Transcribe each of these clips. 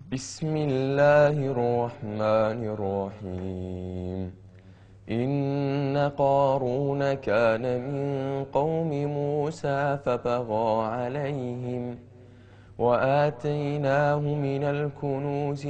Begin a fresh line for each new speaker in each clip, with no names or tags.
بسم الله الرحمن الرحيم. إن قارون كان من قوم موسى فبغى عليهم وآتيناه من الكنوز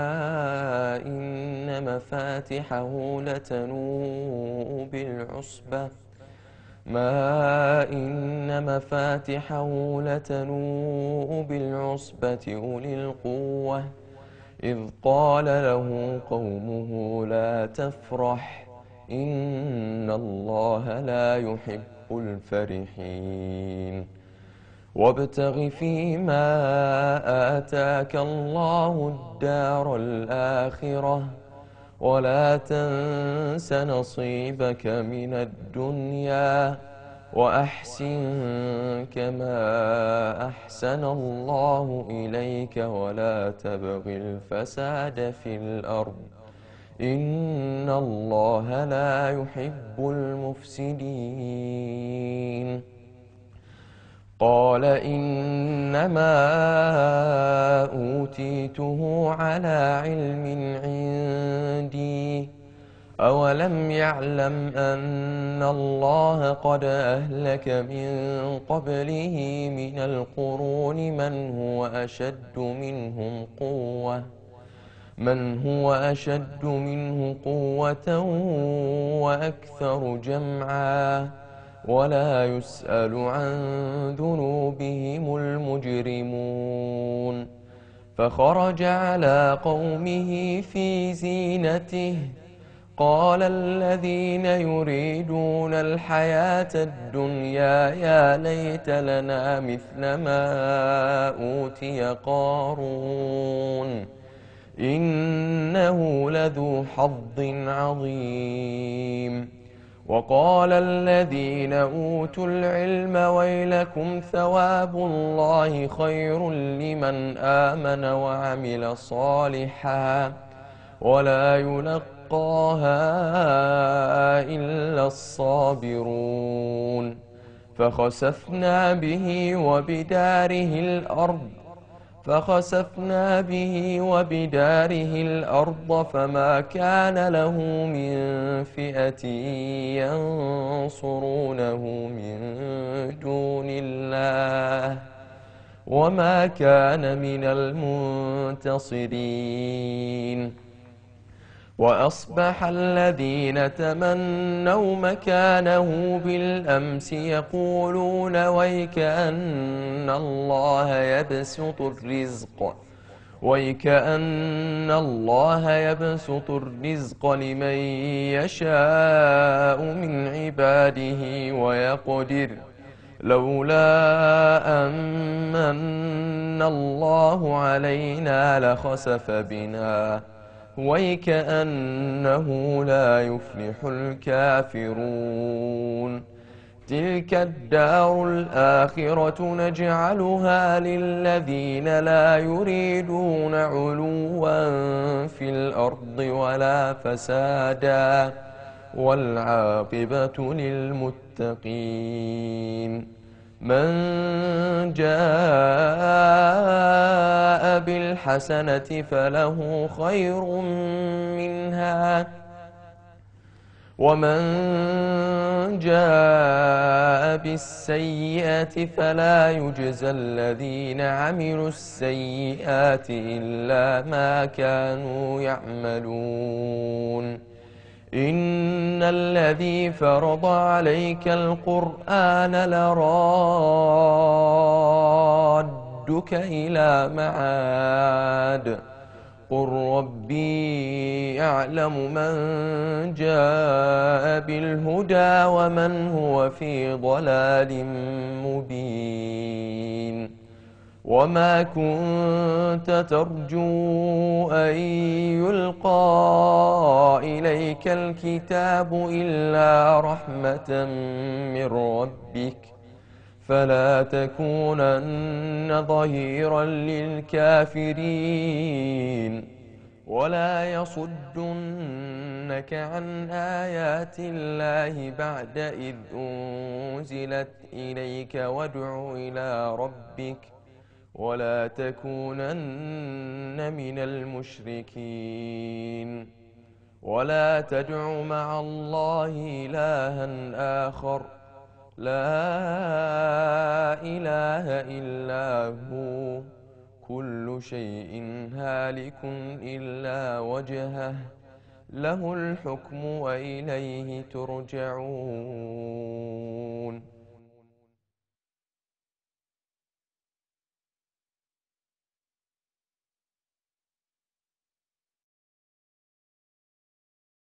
ما إن مفاتحه لتنوء بالعصبة أولي القوة إذ قال له قومه لا تفرح إن الله لا يحب الفرحين وابتغ فيما آتاك الله الدار الآخرة ولا تنس نصيبك من الدنيا وأحسن كما أحسن الله إليك ولا تبغ الفساد في الأرض إن الله لا يحب المفسدين. قال إنما أوتيته على علم عندي أولم يعلم أن الله قد أهلك من قبله من القرون من هو أشد منه قوة وأكثر جمعا ولا يسأل عن ذنوبهم المجرمون. فخرج على قومه في زينته قال الذين يريدون الحياة الدنيا يا ليت لنا مثل ما أوتي قارون إنه لذو حظ عظيم. وقال الذين أوتوا العلم ويلكم ثواب الله خير لمن آمن وعمل صالحا ولا يلقاها إلا الصابرون. فخسفنا به وبداره الأرض فما كان له من فئة ينصرونه من دون الله وما كان من المنتصرين. وأصبح الذين تمنوا مكانه بالأمس يقولون ويكأن الله يبسط الرزق لمن يشاء من عباده ويقدر لولا أمن الله علينا لخسف بنا ويكأنه لا يفلح الكافرون. تلك الدار الآخرة نجعلها للذين لا يريدون علوا في الأرض ولا فسادا والعاقبة للمتقين. من جاء بالحسنة فله خير منها ومن جاء بالسيئة فلا يجزى الذين عملوا السيئات إلا ما كانوا يعملون. إن الذي فرض عليك القرآن لرادك إلى معاد قل ربي أعلم من جاء بالهدى ومن هو في ضلال مبين. وما كنت ترجو أن يلقى إليك الكتاب إلا رحمة من ربك فلا تكونن ظهيرا للكافرين ولا يصدنك عن آيات الله بعد إذ أنزلت إليك وادع إلى ربك ولا تكونن من المشركين ولا تدع مع الله إلها آخر لا إله إلا هو كل شيء هالك إلا وجهه له الحكم وإليه ترجعون